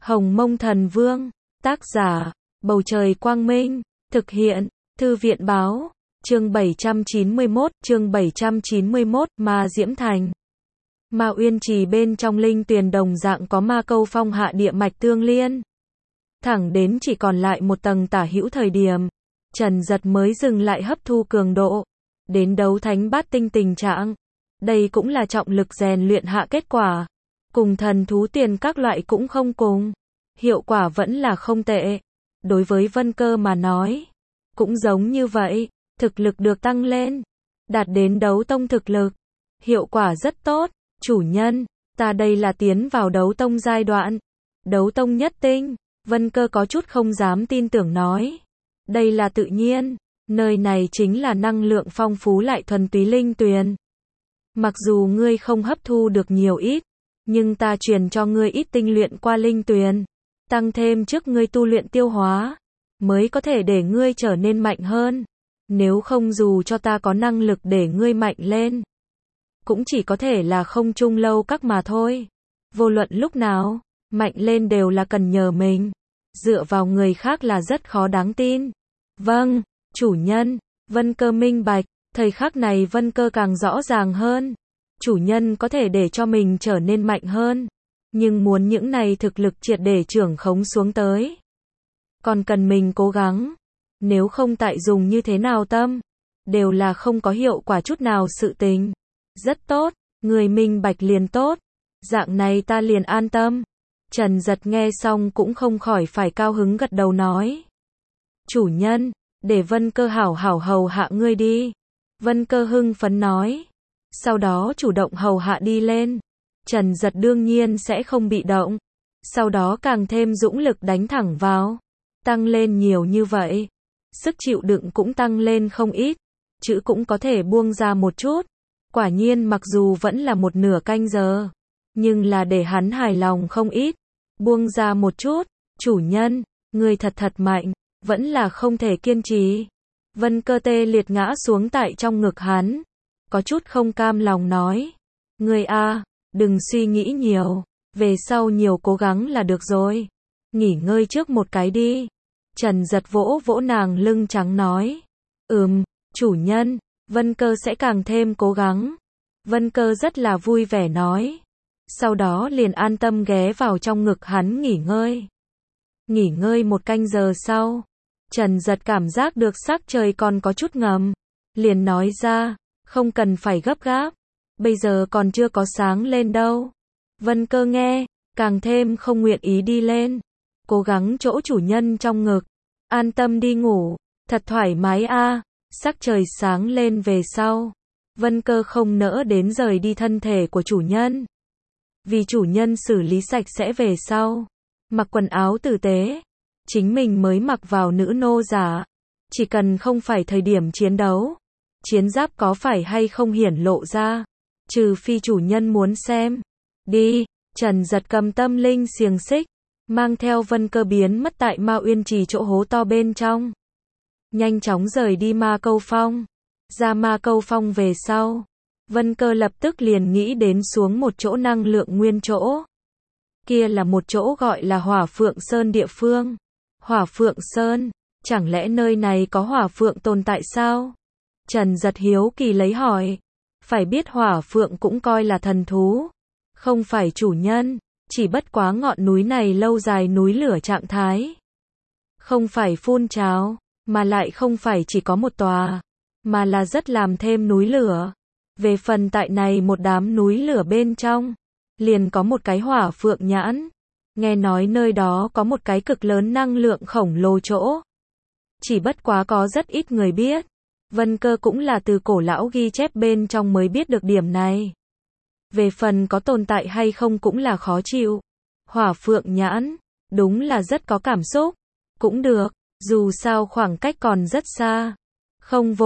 Hồng Mông Thần Vương, tác giả, Bầu Trời Quang Minh, thực hiện, Thư viện Báo, chương 791, Ma Diễm Thành. Ma Uyên Trì bên trong linh tuyền đồng dạng có ma câu phong hạ địa mạch tương liên. Thẳng đến chỉ còn lại một tầng tả hữu thời điểm, Trần Giật mới dừng lại hấp thu cường độ, đến đấu thánh bát tinh tình trạng. Đây cũng là trọng lực rèn luyện hạ kết quả. Cùng thần thú tiền các loại cũng không cùng. Hiệu quả vẫn là không tệ. Đối với Vân Cơ mà nói, cũng giống như vậy, thực lực được tăng lên, đạt đến đấu tông thực lực. Hiệu quả rất tốt, chủ nhân, ta đây là tiến vào đấu tông giai đoạn. Đấu tông nhất tinh, Vân Cơ có chút không dám tin tưởng nói. Đây là tự nhiên, nơi này chính là năng lượng phong phú lại thuần túy linh tuyền. Mặc dù ngươi không hấp thu được nhiều ít, nhưng ta truyền cho ngươi ít tinh luyện qua linh tuyền, tăng thêm trước ngươi tu luyện tiêu hóa, mới có thể để ngươi trở nên mạnh hơn. Nếu không dù cho ta có năng lực để ngươi mạnh lên, cũng chỉ có thể là không chung lâu các mà thôi. Vô luận lúc nào, mạnh lên đều là cần nhờ mình. Dựa vào người khác là rất khó đáng tin. Vâng, chủ nhân, Vân Cơ minh bạch. Thời khắc này Vân Cơ càng rõ ràng hơn. Chủ nhân có thể để cho mình trở nên mạnh hơn. Nhưng muốn những này thực lực triệt để trưởng khống xuống tới, còn cần mình cố gắng. Nếu không tại dùng như thế nào tâm, đều là không có hiệu quả chút nào sự tình. Rất tốt, người minh bạch liền tốt. Dạng này ta liền an tâm. Trần Giật nghe xong cũng không khỏi phải cao hứng gật đầu nói. Chủ nhân, để Vân Cơ hảo hảo hầu hạ ngươi đi. Vân Cơ hưng phấn nói. Sau đó chủ động hầu hạ đi lên. Trần Giật đương nhiên sẽ không bị động. Sau đó càng thêm dũng lực đánh thẳng vào. Tăng lên nhiều như vậy. Sức chịu đựng cũng tăng lên không ít. Chữ cũng có thể buông ra một chút. Quả nhiên mặc dù vẫn là một nửa canh giờ, nhưng là để hắn hài lòng không ít. Buông ra một chút. Chủ nhân, người thật mạnh. Vẫn là không thể kiên trì. Vân Cơ tê liệt ngã xuống tại trong ngực hắn. Có chút không cam lòng nói. Ngươi a, đừng suy nghĩ nhiều. Về sau nhiều cố gắng là được rồi. Nghỉ ngơi trước một cái đi. Trần Giật vỗ vỗ nàng lưng trắng nói. Chủ nhân, Vân Cơ sẽ càng thêm cố gắng. Vân Cơ rất là vui vẻ nói. Sau đó liền an tâm ghé vào trong ngực hắn nghỉ ngơi. Nghỉ ngơi một canh giờ sau, Trần Giật cảm giác được sắc trời còn có chút ngầm. Liền nói ra, không cần phải gấp gáp. Bây giờ còn chưa có sáng lên đâu. Vân Cơ nghe, càng thêm không nguyện ý đi lên. Cố gắng chỗ chủ nhân trong ngực. An tâm đi ngủ, thật thoải mái a. Sắc trời sáng lên về sau, Vân Cơ không nỡ đến rời đi thân thể của chủ nhân. Vì chủ nhân xử lý sạch sẽ về sau, mặc quần áo tử tế, chính mình mới mặc vào nữ nô giả. Chỉ cần không phải thời điểm chiến đấu, chiến giáp có phải hay không hiển lộ ra, trừ phi chủ nhân muốn xem. Đi, Trần Giật cầm tâm linh xiềng xích, mang theo Vân Cơ biến mất tại Ma Uyên Trì chỗ hố to bên trong. Nhanh chóng rời đi Ma Câu Phong. Ra Ma Câu Phong về sau, Vân Cơ lập tức liền nghĩ đến xuống một chỗ năng lượng nguyên chỗ. Kia là một chỗ gọi là Hỏa Phượng Sơn địa phương. Hỏa Phượng Sơn, chẳng lẽ nơi này có hỏa phượng tồn tại sao? Trần Giật hiếu kỳ lấy hỏi. Phải biết hỏa phượng cũng coi là thần thú. Không phải chủ nhân, chỉ bất quá ngọn núi này lâu dài núi lửa trạng thái. Không phải phun trào, mà lại không phải chỉ có một tòa, mà là rất làm thêm núi lửa. Về phần tại này một đám núi lửa bên trong, liền có một cái hỏa phượng nhãn. Nghe nói nơi đó có một cái cực lớn năng lượng khổng lồ chỗ. Chỉ bất quá có rất ít người biết. Vân Cơ cũng là từ cổ lão ghi chép bên trong mới biết được điểm này. Về phần có tồn tại hay không cũng là khó chịu. Hỏa phượng nhãn, đúng là rất có cảm xúc. Cũng được, dù sao khoảng cách còn rất xa. Không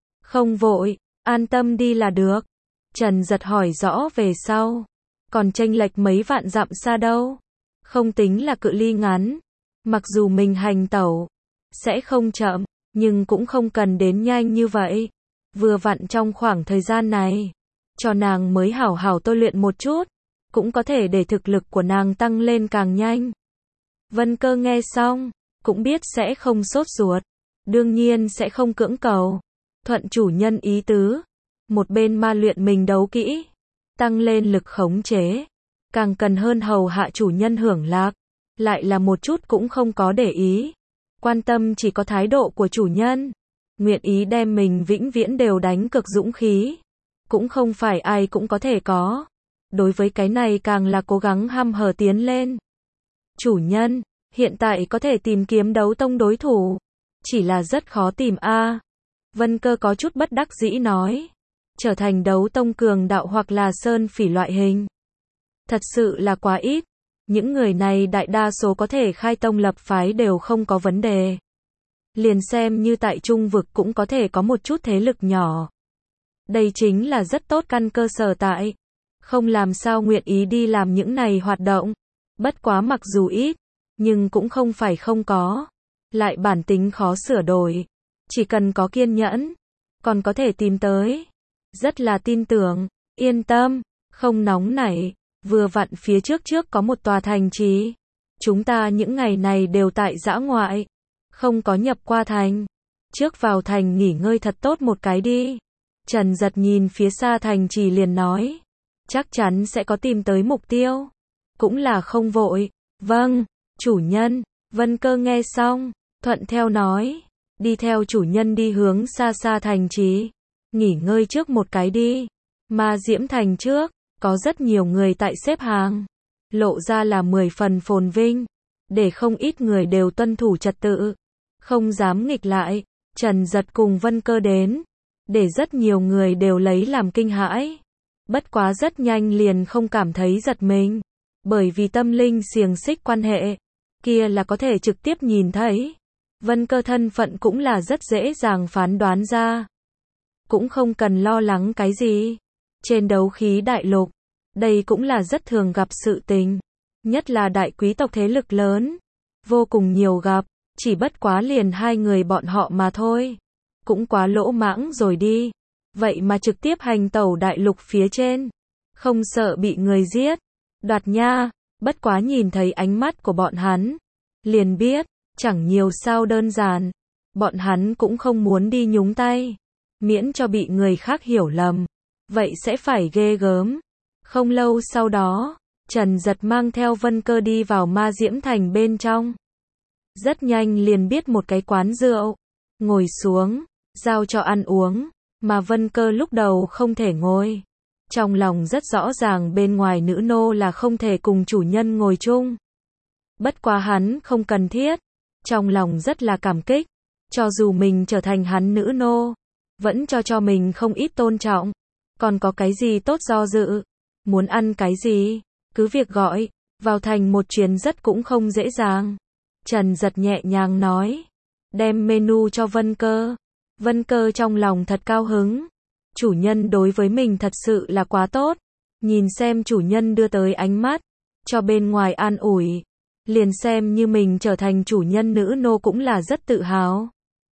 vội, an tâm đi là được. Trần Giật hỏi rõ về sau. Còn chênh lệch mấy vạn dặm xa đâu. Không tính là cự ly ngắn. Mặc dù mình hành tẩu sẽ không chậm, nhưng cũng không cần đến nhanh như vậy. Vừa vặn trong khoảng thời gian này, cho nàng mới hảo hảo tôi luyện một chút, cũng có thể để thực lực của nàng tăng lên càng nhanh. Vân Cơ nghe xong, cũng biết sẽ không sốt ruột. Đương nhiên sẽ không cưỡng cầu. Thuận chủ nhân ý tứ. Một bên ma luyện mình đấu kỹ. Tăng lên lực khống chế. Càng cần hơn hầu hạ chủ nhân hưởng lạc. Lại là một chút cũng không có để ý. Quan tâm chỉ có thái độ của chủ nhân. Nguyện ý đem mình vĩnh viễn đều đánh cực dũng khí. Cũng không phải ai cũng có thể có. Đối với cái này càng là cố gắng hăm hở tiến lên. Chủ nhân, hiện tại có thể tìm kiếm đấu tông đối thủ. Chỉ là rất khó tìm a. Vân Cơ có chút bất đắc dĩ nói. Trở thành đấu tông cường đạo hoặc là sơn phỉ loại hình. Thật sự là quá ít. Những người này đại đa số có thể khai tông lập phái đều không có vấn đề. Liền xem như tại Trung vực cũng có thể có một chút thế lực nhỏ. Đây chính là rất tốt căn cơ sở tại. Không làm sao nguyện ý đi làm những này hoạt động. Bất quá mặc dù ít, nhưng cũng không phải không có. Lại bản tính khó sửa đổi. Chỉ cần có kiên nhẫn, còn có thể tìm tới. Rất là tin tưởng, yên tâm, không nóng nảy. Vừa vặn phía trước có một tòa thành trì. Chúng ta những ngày này đều tại dã ngoại. Không có nhập qua thành. Trước vào thành nghỉ ngơi thật tốt một cái đi. Trần Giật nhìn phía xa thành trì liền nói. Chắc chắn sẽ có tìm tới mục tiêu. Cũng là không vội. Vâng, chủ nhân. Vân Cơ nghe xong, thuận theo nói. Đi theo chủ nhân đi hướng xa xa thành trì. Nghỉ ngơi trước một cái đi. Ma Diễm thành trước, có rất nhiều người tại xếp hàng. Lộ ra là 10 phần phồn vinh. Để không ít người đều tuân thủ trật tự. Không dám nghịch lại. Trần Giật cùng Vân Cơ đến. Để rất nhiều người đều lấy làm kinh hãi. Bất quá rất nhanh liền không cảm thấy giật mình. Bởi vì tâm linh xiềng xích quan hệ. Kia là có thể trực tiếp nhìn thấy. Vân Cơ thân phận cũng là rất dễ dàng phán đoán ra. Cũng không cần lo lắng cái gì. Trên đấu khí đại lục, đây cũng là rất thường gặp sự tình. Nhất là đại quý tộc thế lực lớn. Vô cùng nhiều gặp, chỉ bất quá liền 2 người bọn họ mà thôi. Cũng quá lỗ mãng rồi đi. Vậy mà trực tiếp hành tẩu đại lục phía trên. Không sợ bị người giết. Đoạt nha, bất quá nhìn thấy ánh mắt của bọn hắn. Liền biết, chẳng nhiều sao đơn giản. Bọn hắn cũng không muốn đi nhúng tay. Miễn cho bị người khác hiểu lầm. Vậy sẽ phải ghê gớm. Không lâu sau đó, Trần Giật mang theo Vân Cơ đi vào Ma Diễm thành bên trong. Rất nhanh liền biết một cái quán rượu. Ngồi xuống, giao cho ăn uống. Mà Vân Cơ lúc đầu không thể ngồi. Trong lòng rất rõ ràng bên ngoài nữ nô là không thể cùng chủ nhân ngồi chung. Bất quá hắn không cần thiết. Trong lòng rất là cảm kích. Cho dù mình trở thành hắn nữ nô, vẫn cho mình không ít tôn trọng. Còn có cái gì tốt do dự. Muốn ăn cái gì, cứ việc gọi. Vào thành một chuyến rất cũng không dễ dàng. Trần Giật nhẹ nhàng nói. Đem menu cho Vân Cơ. Vân Cơ trong lòng thật cao hứng. Chủ nhân đối với mình thật sự là quá tốt. Nhìn xem chủ nhân đưa tới ánh mắt. Cho bên ngoài an ủi. Liền xem như mình trở thành chủ nhân nữ nô cũng là rất tự hào.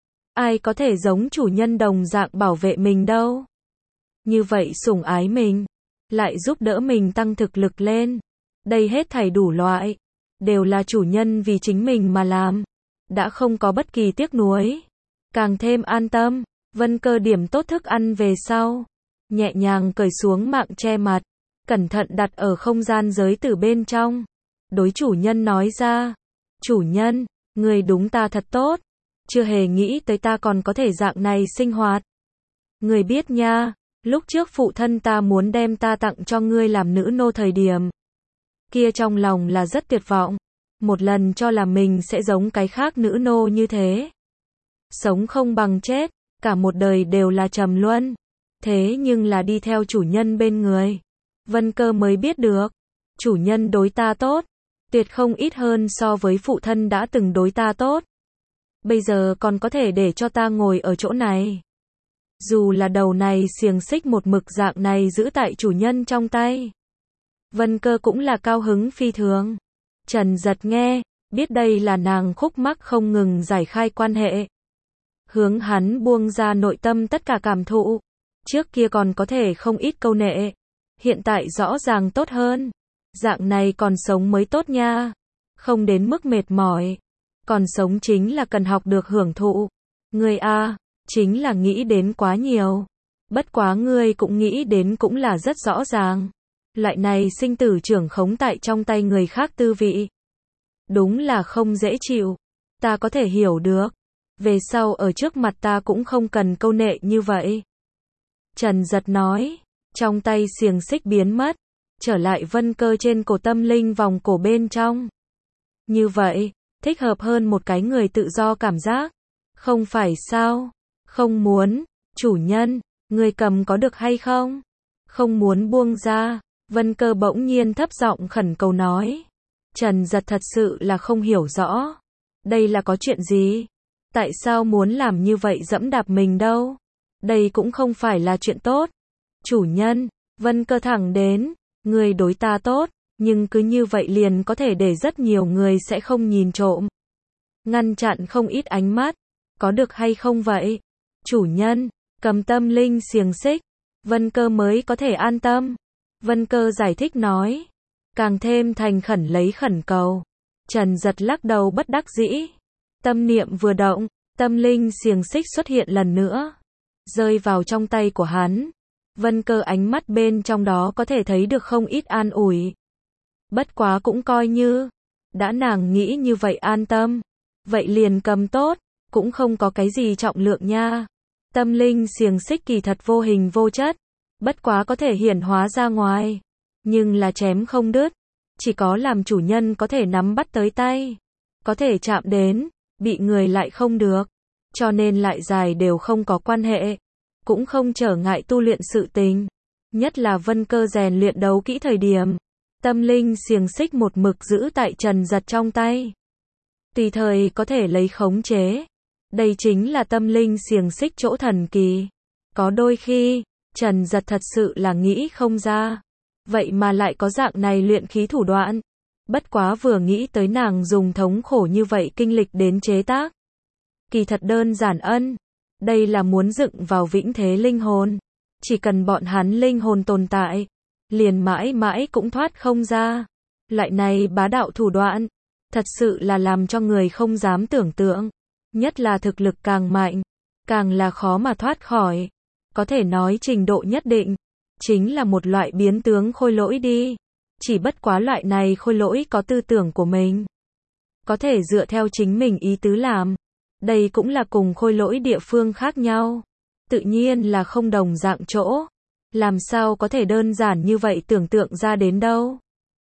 Ai có thể giống chủ nhân đồng dạng bảo vệ mình đâu. Như vậy sủng ái mình. Lại giúp đỡ mình tăng thực lực lên. Đây hết thảy đủ loại. Đều là chủ nhân vì chính mình mà làm. Đã không có bất kỳ tiếc nuối. Càng thêm an tâm. Vân Cơ điểm tốt thức ăn về sau. Nhẹ nhàng cởi xuống mạng che mặt. Cẩn thận đặt ở không gian giới tử bên trong. Đối chủ nhân nói ra. Chủ nhân, người đúng ta thật tốt. Chưa hề nghĩ tới ta còn có thể dạng này sinh hoạt. Người biết nha. Lúc trước phụ thân ta muốn đem ta tặng cho ngươi làm nữ nô thời điểm. Kia trong lòng là rất tuyệt vọng. Một lần cho là mình sẽ giống cái khác nữ nô như thế. Sống không bằng chết. Cả một đời đều là trầm luân. Thế nhưng là đi theo chủ nhân bên người. Vân Cơ mới biết được. Chủ nhân đối ta tốt. Tuyệt không ít hơn so với phụ thân đã từng đối ta tốt. Bây giờ còn có thể để cho ta ngồi ở chỗ này. Dù là đầu này xiềng xích một mực dạng này giữ tại chủ nhân trong tay. Vân Cơ cũng là cao hứng phi thường. Trần Giật nghe, biết đây là nàng khúc mắc không ngừng giải khai quan hệ. Hướng hắn buông ra nội tâm tất cả cảm thụ. Trước kia còn có thể không ít câu nệ. Hiện tại rõ ràng tốt hơn. Dạng này còn sống mới tốt nha. không đến mức mệt mỏi. Còn sống chính là cần học được hưởng thụ. Ngươi a, chính là nghĩ đến quá nhiều. Bất quá ngươi cũng nghĩ đến cũng là rất rõ ràng. Loại này sinh tử trưởng khống tại trong tay người khác tư vị. Đúng là không dễ chịu. Ta có thể hiểu được. Về sau ở trước mặt ta cũng không cần câu nệ như vậy. Trần Giật nói. Trong tay xiềng xích biến mất. Trở lại Vân Cơ trên cổ tâm linh vòng cổ bên trong. Như vậy, thích hợp hơn một cái người tự do cảm giác. Không phải sao? Không muốn. Chủ nhân, người cầm có được hay không? Không muốn buông ra. Vân Cơ bỗng nhiên thấp giọng khẩn cầu nói. Trần Giật thật sự là không hiểu rõ. Đây là có chuyện gì? Tại sao muốn làm như vậy dẫm đạp mình đâu? Đây cũng không phải là chuyện tốt. Chủ nhân, Vân Cơ thẳng đến. Người đối ta tốt, nhưng cứ như vậy liền có thể để rất nhiều người sẽ không nhìn trộm. Ngăn chặn không ít ánh mắt. Có được hay không vậy? Chủ nhân, cầm tâm linh xiềng xích. Vân Cơ mới có thể an tâm. Vân Cơ giải thích nói. Càng thêm thành khẩn lấy khẩn cầu. Trần Giật lắc đầu bất đắc dĩ. Tâm niệm vừa động, tâm linh xiềng xích xuất hiện lần nữa. Rơi vào trong tay của hắn. Vân Cơ ánh mắt bên trong đó có thể thấy được không ít an ủi. Bất quá cũng coi như. Đã nàng nghĩ như vậy an tâm. Vậy liền cầm tốt. Cũng không có cái gì trọng lượng nha. Tâm linh xiềng xích kỳ thật vô hình vô chất. Bất quá có thể hiển hóa ra ngoài. Nhưng là chém không đứt. Chỉ có làm chủ nhân có thể nắm bắt tới tay. Có thể chạm đến. Bị người lại không được. Cho nên lại dài đều không có quan hệ. Cũng không trở ngại tu luyện sự tình. Nhất là Vân Cơ rèn luyện đấu kỹ thời điểm. Tâm linh xiềng xích một mực giữ tại Trần Giật trong tay. Tùy thời có thể lấy khống chế. Đây chính là tâm linh xiềng xích chỗ thần kỳ. Có đôi khi, Trần Giật thật sự là nghĩ không ra. Vậy mà lại có dạng này luyện khí thủ đoạn. Bất quá vừa nghĩ tới nàng dùng thống khổ như vậy kinh lịch đến chế tác. Kỳ thật đơn giản ân. Đây là muốn dựng vào vĩnh thế linh hồn. Chỉ cần bọn hắn linh hồn tồn tại. Liền mãi mãi cũng thoát không ra. Loại này bá đạo thủ đoạn. Thật sự là làm cho người không dám tưởng tượng. Nhất là thực lực càng mạnh. Càng là khó mà thoát khỏi. Có thể nói trình độ nhất định. Chính là một loại biến tướng khôi lỗi đi. Chỉ bất quá loại này khôi lỗi có tư tưởng của mình. Có thể dựa theo chính mình ý tứ làm. Đây cũng là cùng khôi lỗi địa phương khác nhau. Tự nhiên là không đồng dạng chỗ. Làm sao có thể đơn giản như vậy tưởng tượng ra đến đâu.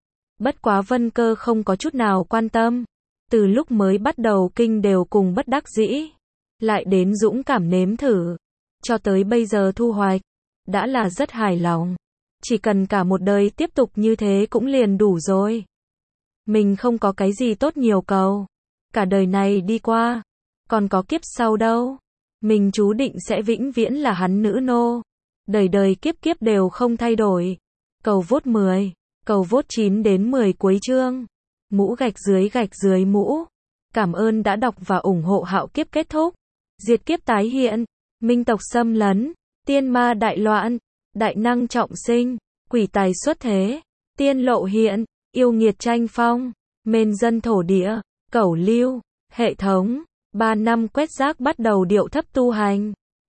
Bất quá Vân Cơ không có chút nào quan tâm. Từ lúc mới bắt đầu kinh đều cùng bất đắc dĩ. Lại đến dũng cảm nếm thử. Cho tới bây giờ thu hoạch. Đã là rất hài lòng. Chỉ cần cả một đời tiếp tục như thế cũng liền đủ rồi. Mình không có cái gì tốt nhiều cầu. Cả đời này đi qua. Còn có kiếp sau đâu. Mình chú định sẽ vĩnh viễn là hắn nữ nô. Đời đời kiếp kiếp đều không thay đổi. Cầu vote 10. Cầu vote 9 đến 10 cuối chương. Mũ gạch dưới mũ. Cảm ơn đã đọc và ủng hộ Hạo Kiếp kết thúc. Diệt kiếp tái hiện. Minh tộc xâm lấn. Tiên ma đại loạn. Đại năng trọng sinh. Quỷ tài xuất thế. Tiên lộ hiện. Yêu nghiệt tranh phong. Mên dân thổ địa. Cẩu lưu. Hệ thống. 3 năm quét rác bắt đầu điệu thấp tu hành.